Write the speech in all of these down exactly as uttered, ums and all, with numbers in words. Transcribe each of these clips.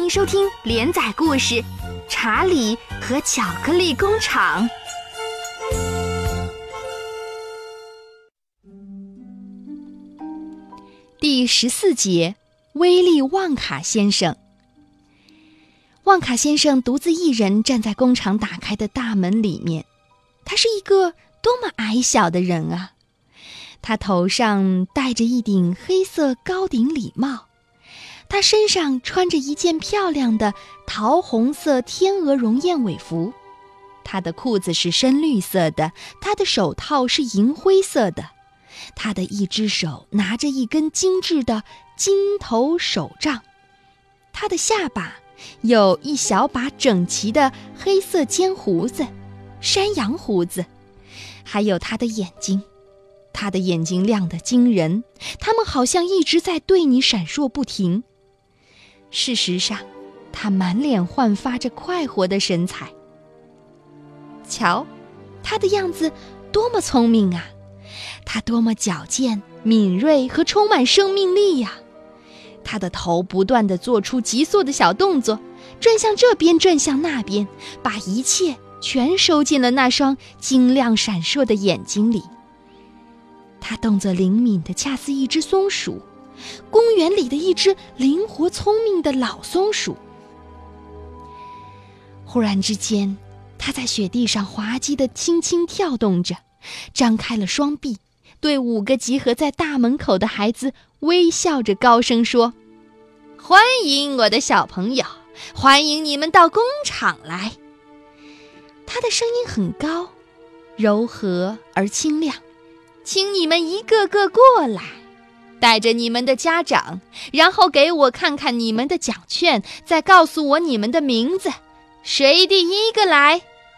迎收听连载故事《查理和巧克力工厂》。第十四节，威利旺卡先生。旺卡先生独自一人站在工厂打开的大门里面，他是一个多么矮小的人啊！他头上戴着一顶黑色高顶礼帽，他身上穿着一件漂亮的桃红色天鹅绒燕尾服，他的裤子是深绿色的，他的手套是银灰色的，他的一只手拿着一根精致的金头手杖，他的下巴有一小把整齐的黑色尖胡子，山羊胡子，还有他的眼睛，他的眼睛亮得惊人，他们好像一直在对你闪烁不停。事实上，他满脸焕发着快活的神采。瞧，他的样子多么聪明啊！他多么矫健、敏锐和充满生命力呀！他的头不断地做出急速的小动作，转向这边，转向那边，把一切全收进了那双晶亮闪烁的眼睛里。他动作灵敏地恰似一只松鼠，公园里的一只灵活聪明的老松鼠。忽然之间，他在雪地上滑稽地轻轻跳动着，张开了双臂，对五个集合在大门口的孩子微笑着高声说：欢迎我的小朋友，欢迎你们到工厂来。他的声音很高，柔和而清亮，请你们一个个过来，带着你们的家长，然后给我看看你们的奖券，再告诉我你们的名字。谁第一个来？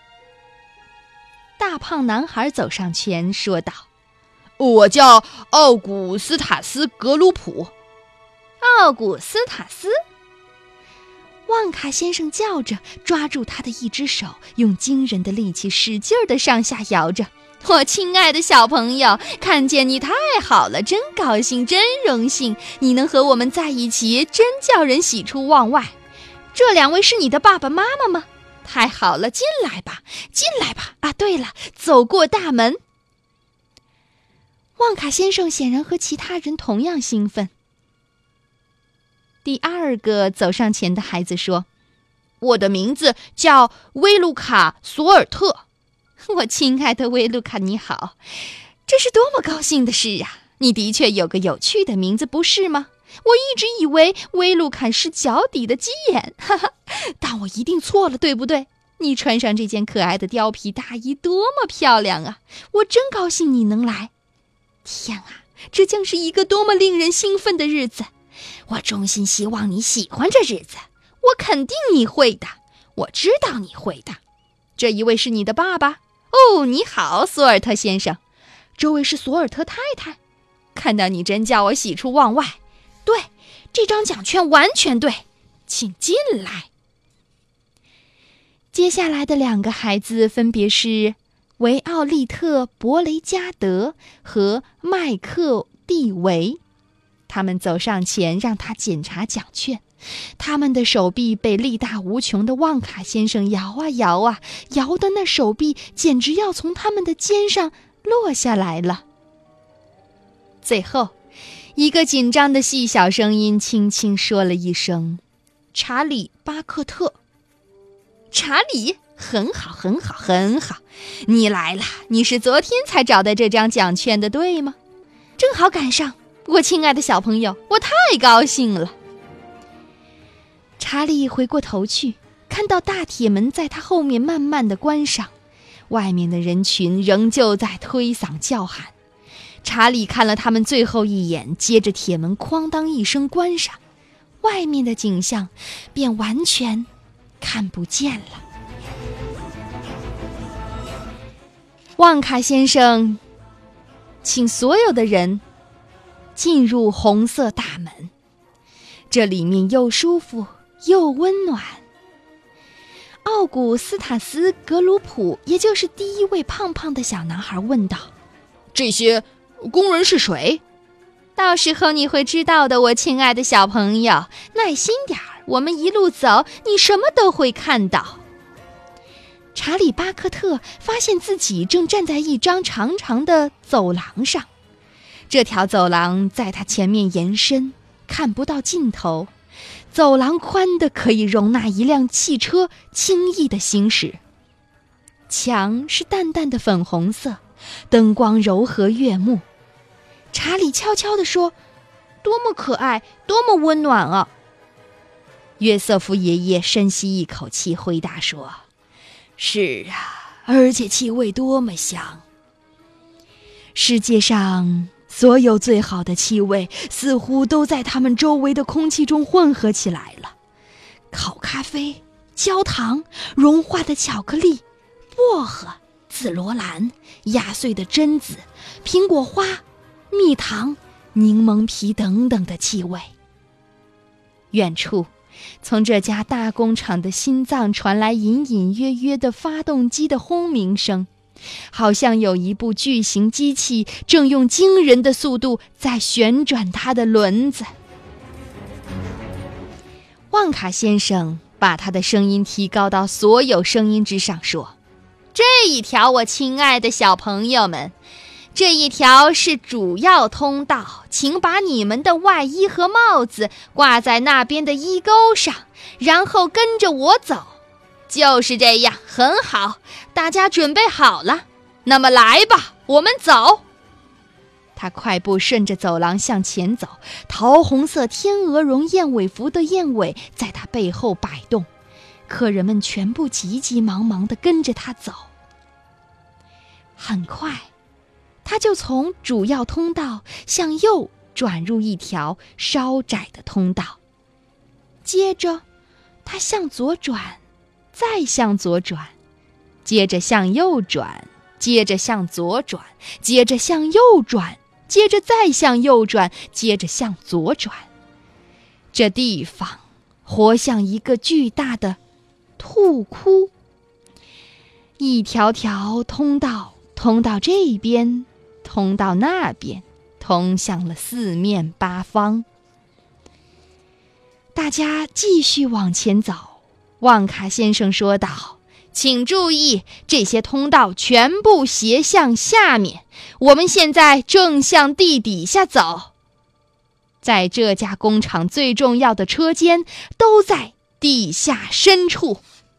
大胖男孩走上前说道： 我叫奥古斯塔斯·格鲁普。 奥古斯塔斯？旺卡先生叫着，抓住他的一只手，用惊人的力气使劲地上下摇着。我亲爱的小朋友，看见你太好了，真高兴，真荣幸，你能和我们在一起，真叫人喜出望外。这两位是你的爸爸妈妈吗？太好了，进来吧，进来吧。啊，对了，走过大门。旺卡先生显然和其他人同样兴奋。第二个走上前的孩子说：我的名字叫威卢卡·索尔特。我亲爱的威卢卡，你好，这是多么高兴的事啊！你的确有个有趣的名字，不是吗？我一直以为威卢卡是脚底的鸡眼，哈哈，但我一定错了，对不对？你穿上这件可爱的貂皮大衣多么漂亮啊！我真高兴你能来。天啊，这将是一个多么令人兴奋的日子！我衷心希望你喜欢这日子，我肯定你会的，我知道你会的。这一位是你的爸爸。哦，你好，索尔特先生。这位是索尔特太太。看到你真叫我喜出望外。对，这张奖券完全对，请进来。接下来的两个孩子分别是维奥利特·伯雷加德和麦克蒂维。他们走上前让他检查奖券，他们的手臂被力大无穷的旺卡先生摇啊摇啊，摇得那手臂简直要从他们的肩上落下来了。最后，一个紧张的细小声音轻轻说了一声：查理·巴克特。查理，很好很好很好，你来了，你是昨天才找到这张奖券的，对吗？正好赶上，我亲爱的小朋友，我太高兴了。查理回过头去，看到大铁门在他后面慢慢地关上，外面的人群仍旧在推搡叫喊。查理看了他们最后一眼，接着铁门哐当一声关上，外面的景象便完全看不见了。旺卡先生请所有的人进入红色大门，这里面又舒服又温暖。奥古斯塔斯·格鲁普，也就是第一位胖胖的小男孩问道： 这些工人是谁？ 到时候你会知道的，我亲爱的小朋友，耐心点儿， 我们一路走，你什么都会看到。”查理·巴克特发现自己正站在一张长长的走廊上，这条走廊在他前面延伸，看不到尽头。走廊宽的可以容纳一辆汽车轻易地行驶。墙是淡淡的粉红色，灯光柔和悦目。查理悄悄地说：“多么可爱，多么温暖啊！”约瑟夫爷爷深吸一口气回答说：“是啊，而且气味多么香！世界上所有最好的气味似乎都在他们周围的空气中混合起来了。烤咖啡、焦糖、融化的巧克力、薄荷、紫罗兰、压碎的榛子、苹果花、蜜糖、柠檬皮等等的气味。”远处，从这家大工厂的心脏传来隐隐约约的发动机的轰鸣声，好像有一部巨型机器正用惊人的速度在旋转它的轮子。旺卡先生把他的声音提高到所有声音之上，说：“这一条，我亲爱的小朋友们，这一条是主要通道，请把你们的外衣和帽子挂在那边的衣钩上，然后跟着我走。就是这样，很好，大家准备好了，那么来吧，我们走。”他快步顺着走廊向前走，桃红色天鹅绒燕尾服的燕尾在他背后摆动，客人们全部急急忙忙地跟着他走。很快，他就从主要通道向右转入一条稍窄的通道，接着他向左转，再向左转，接着向右转，接着向左转，接着向右转，接着再向右转，接着向左转。这地方活像一个巨大的兔窟，一条条通道通到这边，通到那边，通向了四面八方。大家继续往前走。旺卡先生说道：“请注意，这些通道全部斜向下面，我们现在正向地底下走。在这家工厂最重要的车间都在地下深处。”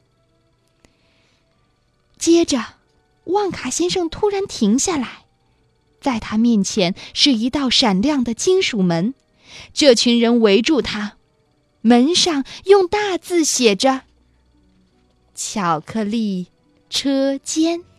接着，旺卡先生突然停下来，在他面前是一道闪亮的金属门，这群人围住他，门上用大字写着：“巧克力车间。”